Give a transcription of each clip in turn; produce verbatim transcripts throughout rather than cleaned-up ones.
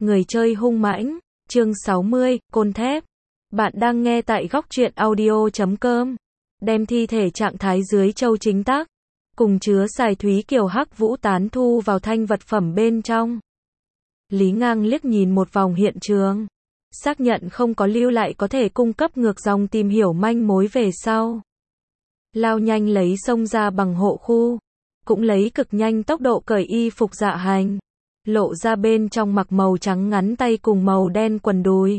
Người chơi hung mãnh, chương sáu mươi, côn thép. Bạn đang nghe tại góc truyện audio chấm com. Đem thi thể trạng thái dưới châu chính tác, cùng chứa xài thúy kiều hắc vũ tán thu vào thanh vật phẩm bên trong. Lý Ngang liếc nhìn một vòng hiện trường, xác nhận không có lưu lại có thể cung cấp ngược dòng tìm hiểu manh mối về sau. Lao nhanh lấy xông ra bằng hộ khu, cũng lấy cực nhanh tốc độ cởi y phục dạ hành, lộ ra bên trong mặc màu trắng ngắn tay cùng màu đen quần đùi.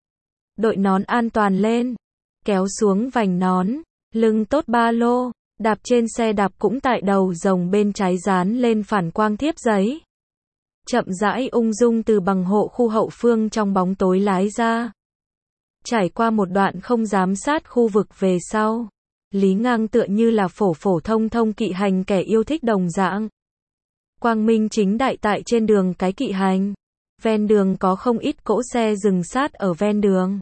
Đội nón an toàn lên, kéo xuống vành nón, lưng tốt ba lô, đạp trên xe đạp cũng tại đầu rồng bên trái dán lên phản quang thiếp giấy. Chậm rãi ung dung từ bằng hộ khu hậu phương trong bóng tối lái ra. Trải qua một đoạn không giám sát khu vực về sau, Lý Ngang tựa như là phổ phổ thông thông kỵ hành kẻ yêu thích đồng dạng. Quang minh chính đại tại trên đường cái kỵ hành. Ven đường có không ít cỗ xe dừng sát ở ven đường.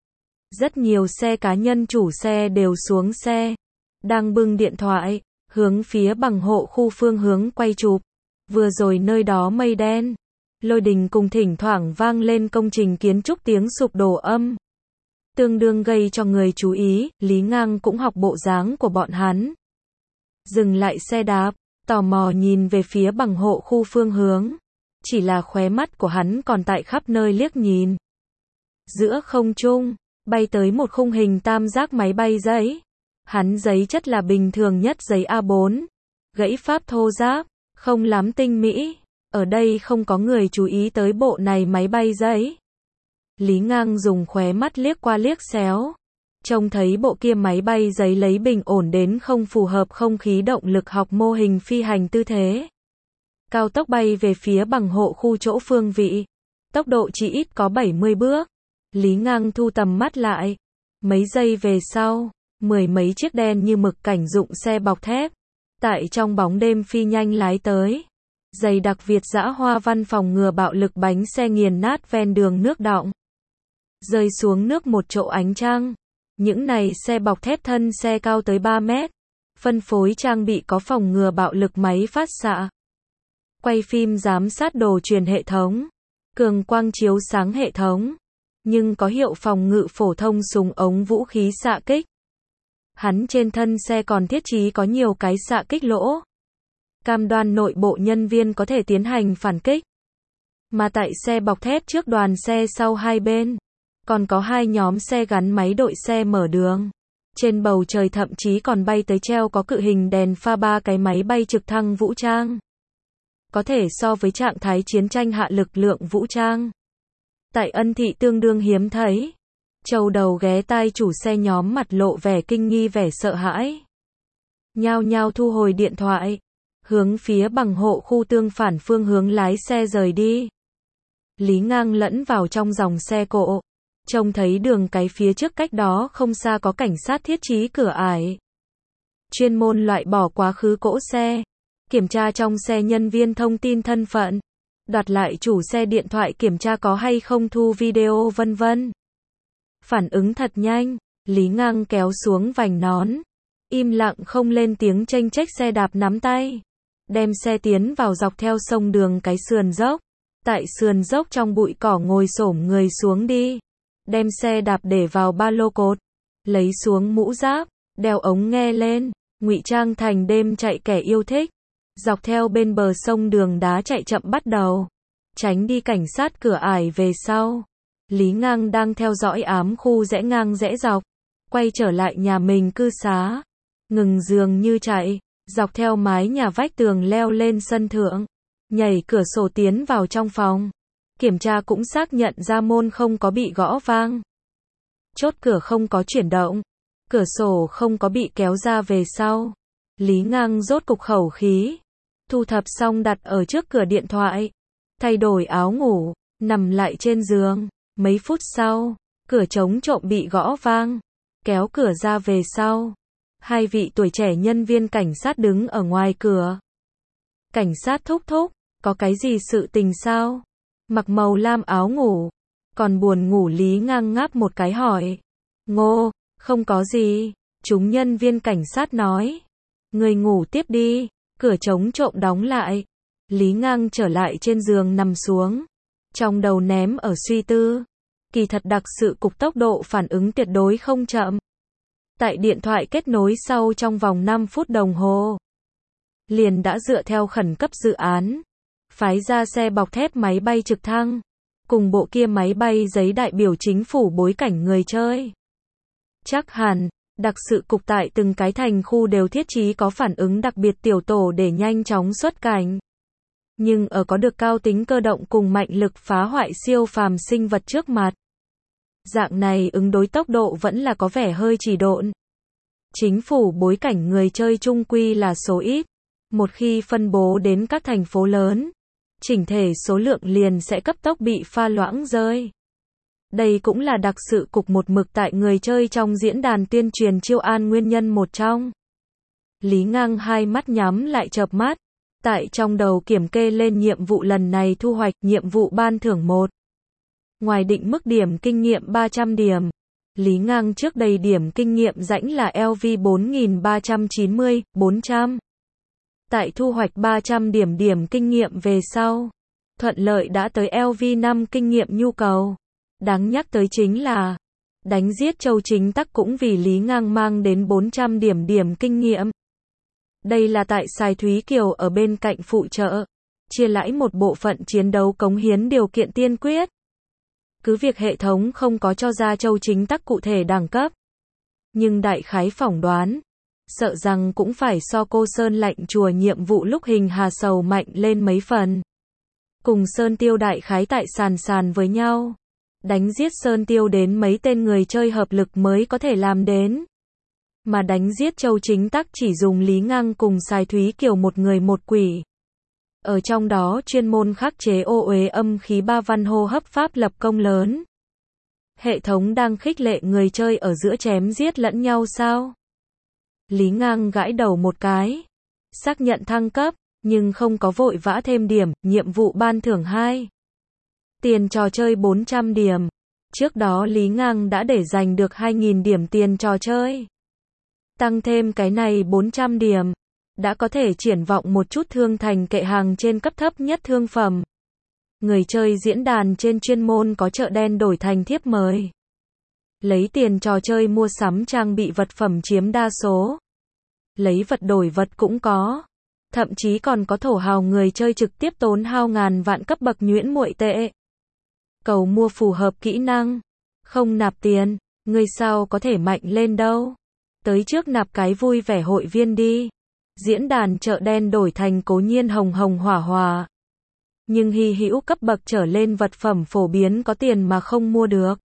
Rất nhiều xe cá nhân chủ xe đều xuống xe, đang bưng điện thoại, hướng phía bằng hộ khu phương hướng quay chụp. Vừa rồi nơi đó mây đen, lôi đình cùng thỉnh thoảng vang lên công trình kiến trúc tiếng sụp đổ âm. Tương đương gây cho người chú ý, Lý Ngang cũng học bộ dáng của bọn hắn. Dừng lại xe đạp, tò mò nhìn về phía bằng hộ khu phương hướng. Chỉ là khóe mắt của hắn còn tại khắp nơi liếc nhìn. Giữa không trung, bay tới một khung hình tam giác máy bay giấy. Hắn giấy chất là bình thường nhất giấy A bốn. Gãy pháp thô ráp, không lắm tinh mỹ. Ở đây không có người chú ý tới bộ này máy bay giấy. Lý Ngang dùng khóe mắt liếc qua liếc xéo. Trông thấy bộ kia máy bay giấy lấy bình ổn đến không phù hợp không khí động lực học mô hình phi hành tư thế. Cao tốc bay về phía bằng hộ khu chỗ phương vị. Tốc độ chỉ ít có bảy mươi bước. Lý Ngang thu tầm mắt lại. Mấy giây về sau, mười mấy chiếc đen như mực cảnh dụng xe bọc thép. Tại trong bóng đêm phi nhanh lái tới. Dày đặc Việt dã hoa văn phòng ngừa bạo lực bánh xe nghiền nát ven đường nước đọng. Rơi xuống nước một chỗ ánh trăng. Những này xe bọc thép thân xe cao tới ba mét. Phân phối trang bị có phòng ngừa bạo lực máy phát xạ. Quay phim giám sát đồ truyền hệ thống. Cường quang chiếu sáng hệ thống. Nhưng có hiệu phòng ngự phổ thông súng ống vũ khí xạ kích. Hắn trên thân xe còn thiết trí có nhiều cái xạ kích lỗ. Cam đoan nội bộ nhân viên có thể tiến hành phản kích. Mà tại xe bọc thép trước đoàn xe sau hai bên, còn có hai nhóm xe gắn máy đội xe mở đường. Trên bầu trời thậm chí còn bay tới treo có cự hình đèn pha ba cái máy bay trực thăng vũ trang. Có thể so với trạng thái chiến tranh hạ lực lượng vũ trang. Tại Ân Thị tương đương hiếm thấy. Trầu đầu ghé tai chủ xe nhóm mặt lộ vẻ kinh nghi vẻ sợ hãi. Nhao nhao thu hồi điện thoại. Hướng phía bằng hộ khu tương phản phương hướng lái xe rời đi. Lý Ngang lẫn vào trong dòng xe cộ. Trông thấy đường cái phía trước cách đó không xa có cảnh sát thiết trí cửa ải. Chuyên môn loại bỏ quá khứ cỗ xe. Kiểm tra trong xe nhân viên thông tin thân phận. Đoạt lại chủ xe điện thoại kiểm tra có hay không thu video vân vân. Phản ứng thật nhanh, Lý Ngang kéo xuống vành nón. Im lặng không lên tiếng chênh chếch xe đạp nắm tay. Đem xe tiến vào dọc theo sông đường cái sườn dốc. Tại sườn dốc trong bụi cỏ ngồi xổm người xuống đi. Đem xe đạp để vào ba lô cột. Lấy xuống mũ giáp, đeo ống nghe lên. Ngụy trang thành đêm chạy kẻ yêu thích. Dọc theo bên bờ sông đường đá chạy chậm bắt đầu. Tránh đi cảnh sát cửa ải về sau. Lý Ngang đang theo dõi ám khu rẽ ngang rẽ dọc. Quay trở lại nhà mình cư xá. Ngừng giường như chạy. Dọc theo mái nhà vách tường leo lên sân thượng. Nhảy cửa sổ tiến vào trong phòng. Kiểm tra cũng xác nhận ra môn không có bị gõ vang. Chốt cửa không có chuyển động. Cửa sổ không có bị kéo ra về sau. Lý Ngang rốt cục khẩu khí. Thu thập xong đặt ở trước cửa điện thoại. Thay đổi áo ngủ. Nằm lại trên giường. Mấy phút sau, cửa chống trộm bị gõ vang. Kéo cửa ra về sau. Hai vị tuổi trẻ nhân viên cảnh sát đứng ở ngoài cửa. Cảnh sát thúc thúc, có cái gì sự tình sao? Mặc màu lam áo ngủ. Còn buồn ngủ Lý Ngang ngáp một cái hỏi. Ngô, không có gì. Chúng nhân viên cảnh sát nói. Người ngủ tiếp đi. Cửa chống trộm đóng lại. Lý Ngang trở lại trên giường nằm xuống. trong đầu ném ở suy tư. Kỳ thật đặc sự cục tốc độ phản ứng tuyệt đối không chậm. Tại điện thoại kết nối sau trong vòng năm phút đồng hồ, liền đã dựa theo khẩn cấp dự án, phái ra xe bọc thép máy bay trực thăng, cùng bộ kia máy bay giấy đại biểu chính phủ bối cảnh người chơi. Chắc hẳn, đặc sự cục tại từng cái thành khu đều thiết trí có phản ứng đặc biệt tiểu tổ để nhanh chóng xuất cảnh. Nhưng ở có được cao tính cơ động cùng mạnh lực phá hoại siêu phàm sinh vật trước mặt, dạng này ứng đối tốc độ vẫn là có vẻ hơi trì độn. Chính phủ bối cảnh người chơi chung quy là số ít. Một khi phân bố đến các thành phố lớn, chỉnh thể số lượng liền sẽ cấp tốc bị pha loãng rơi. Đây cũng là đặc sự cục một mực tại người chơi trong diễn đàn tuyên truyền chiêu an nguyên nhân một trong. Lý Ngang hai mắt nhắm lại chợp mắt, tại trong đầu kiểm kê lên nhiệm vụ lần này thu hoạch, nhiệm vụ ban thưởng một. Ngoài định mức điểm kinh nghiệm ba trăm điểm, Lý Ngang trước đây điểm kinh nghiệm rãnh là L V bốn nghìn ba trăm chín mươi, bốn trăm. Tại thu hoạch ba trăm điểm điểm kinh nghiệm về sau, thuận lợi đã tới L V năm kinh nghiệm nhu cầu. Đáng nhắc tới chính là, đánh giết Châu Chính Tắc cũng vì Lý Ngang mang đến bốn trăm điểm điểm kinh nghiệm. Đây là tại Sài Thúy Kiều ở bên cạnh phụ trợ, chia lãi một bộ phận chiến đấu cống hiến điều kiện tiên quyết. Cứ việc hệ thống không có cho ra Châu Chính Tắc cụ thể đẳng cấp, nhưng đại khái phỏng đoán, sợ rằng cũng phải so cô Sơn Lạnh Chùa nhiệm vụ lúc hình hà sầu mạnh lên mấy phần. Cùng Sơn Tiêu đại khái tại sàn sàn với nhau. Đánh giết Sơn Tiêu đến mấy tên người chơi hợp lực mới có thể làm đến. Mà đánh giết Châu Chính Tắc chỉ dùng Lý Ngang cùng Sài Thúy Kiều một người một quỷ. Ở trong đó chuyên môn khắc chế ô uế âm khí ba văn hô hấp pháp lập công lớn. Hệ thống đang khích lệ người chơi ở giữa chém giết lẫn nhau sao? Lý Ngang gãi đầu một cái. Xác nhận thăng cấp, nhưng không có vội vã thêm điểm, nhiệm vụ ban thưởng hai. Tiền trò chơi bốn trăm điểm. Trước đó Lý Ngang đã để dành được hai nghìn điểm tiền trò chơi. Tăng thêm cái này bốn trăm điểm, đã có thể triển vọng một chút thương thành kệ hàng trên cấp thấp nhất thương phẩm. Người chơi diễn đàn trên chuyên môn có chợ đen đổi thành thiếp mời. Lấy tiền trò chơi mua sắm trang bị vật phẩm chiếm đa số. Lấy vật đổi vật cũng có. Thậm chí còn có thổ hào người chơi trực tiếp tốn hao ngàn vạn cấp bậc nhuyễn muội tệ. Cầu mua phù hợp kỹ năng. Không nạp tiền, người sao có thể mạnh lên đâu. Tới trước nạp cái vui vẻ hội viên đi. Diễn đàn chợ đen đổi thành cố nhiên hồng hồng hỏa hỏa. Nhưng hy hữu cấp bậc trở lên vật phẩm phổ biến có tiền mà không mua được.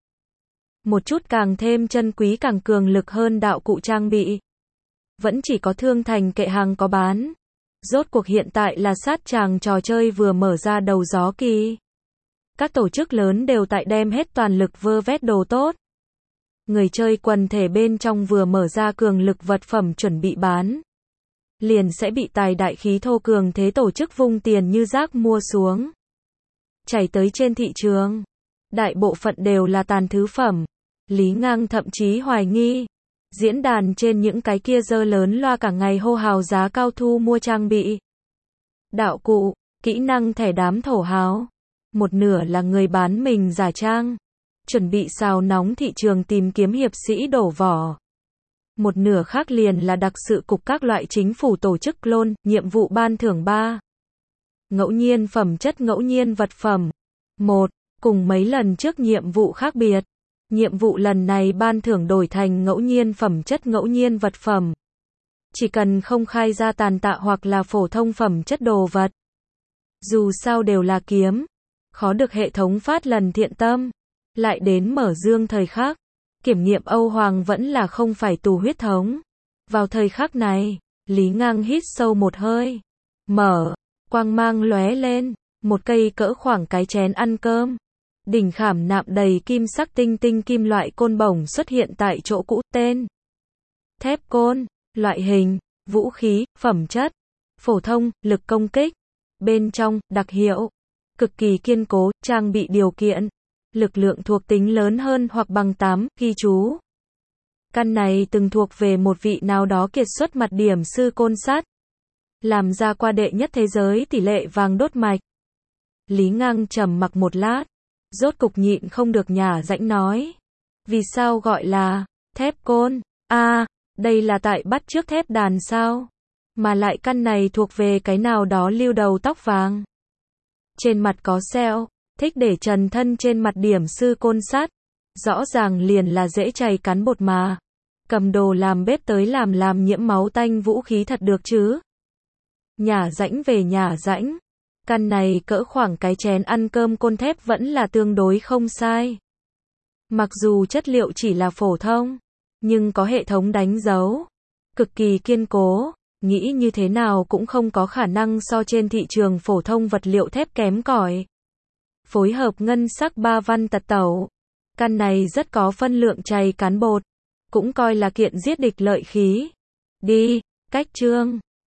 Một chút càng thêm chân quý càng cường lực hơn đạo cụ trang bị. Vẫn chỉ có thương thành kệ hàng có bán. Rốt cuộc hiện tại là sát tràng trò chơi vừa mở ra đầu gió kỳ. Các tổ chức lớn đều tại đem hết toàn lực vơ vét đồ tốt. Người chơi quần thể bên trong vừa mở ra cường lực vật phẩm chuẩn bị bán. Liền sẽ bị tài đại khí thô cường thế tổ chức vung tiền như rác mua xuống. Chảy tới trên thị trường. Đại bộ phận đều là tàn thứ phẩm. Lý Ngang thậm chí hoài nghi. Diễn đàn trên những cái kia dơ lớn loa cả ngày hô hào giá cao thu mua trang bị. Đạo cụ, kỹ năng thẻ đám thổ hào. Một nửa là người bán mình giả trang. Chuẩn bị xào nóng thị trường tìm kiếm hiệp sĩ đổ vỏ. Một nửa khác liền là đặc sự cục các loại chính phủ tổ chức clone, nhiệm vụ ban thưởng ba. Ngẫu nhiên phẩm chất ngẫu nhiên vật phẩm. một. Cùng mấy lần trước nhiệm vụ khác biệt. Nhiệm vụ lần này ban thưởng đổi thành ngẫu nhiên phẩm chất ngẫu nhiên vật phẩm. Chỉ cần không khai ra tàn tạ hoặc là phổ thông phẩm chất đồ vật. Dù sao đều là kiếm. Khó được hệ thống phát lần thiện tâm. Lại đến mở dương thời khắc. Kiểm nghiệm Âu Hoàng vẫn là không phải tù huyết thống. Vào thời khắc này, Lý Ngang hít sâu một hơi. Mở, quang mang lóe lên. Một cây cỡ khoảng cái chén ăn cơm. Đỉnh khảm nạm đầy kim sắc tinh tinh kim loại côn bổng xuất hiện tại chỗ cũ. Tên: thép côn. Loại hình: vũ khí. Phẩm chất: phổ thông. Lực công kích: bên trong. Đặc hiệu: cực kỳ kiên cố. Trang bị điều kiện: lực lượng thuộc tính lớn hơn hoặc bằng tám. Ghi chú: căn này từng thuộc về một vị nào đó kiệt xuất mặt điểm sư côn sát. Làm ra qua đệ nhất thế giới tỷ lệ vàng đốt mạch. Lý Ngang trầm mặc một lát, rốt cục nhịn không được nhả rãnh nói. Vì sao gọi là thép côn? À, đây là tại bắt chước thép đàn sao? Mà lại căn này thuộc về cái nào đó lưu đầu tóc vàng. Trên mặt có sẹo, thích để trần thân trên mặt điểm sư côn sắt. Rõ ràng liền là dễ chày cán bột mà. Cầm đồ làm bếp tới làm làm nhiễm máu tanh vũ khí thật được chứ. Nhả rãnh về nhả rãnh. Căn này cỡ khoảng cái chén ăn cơm côn thép vẫn là tương đối không sai. Mặc dù chất liệu chỉ là phổ thông, nhưng có hệ thống đánh dấu, cực kỳ kiên cố, nghĩ như thế nào cũng không có khả năng so trên thị trường phổ thông vật liệu thép kém cỏi. Phối hợp ngân sắc ba văn tật tẩu, căn này rất có phân lượng chày cán bột, cũng coi là kiện giết địch lợi khí. Đi, cách chương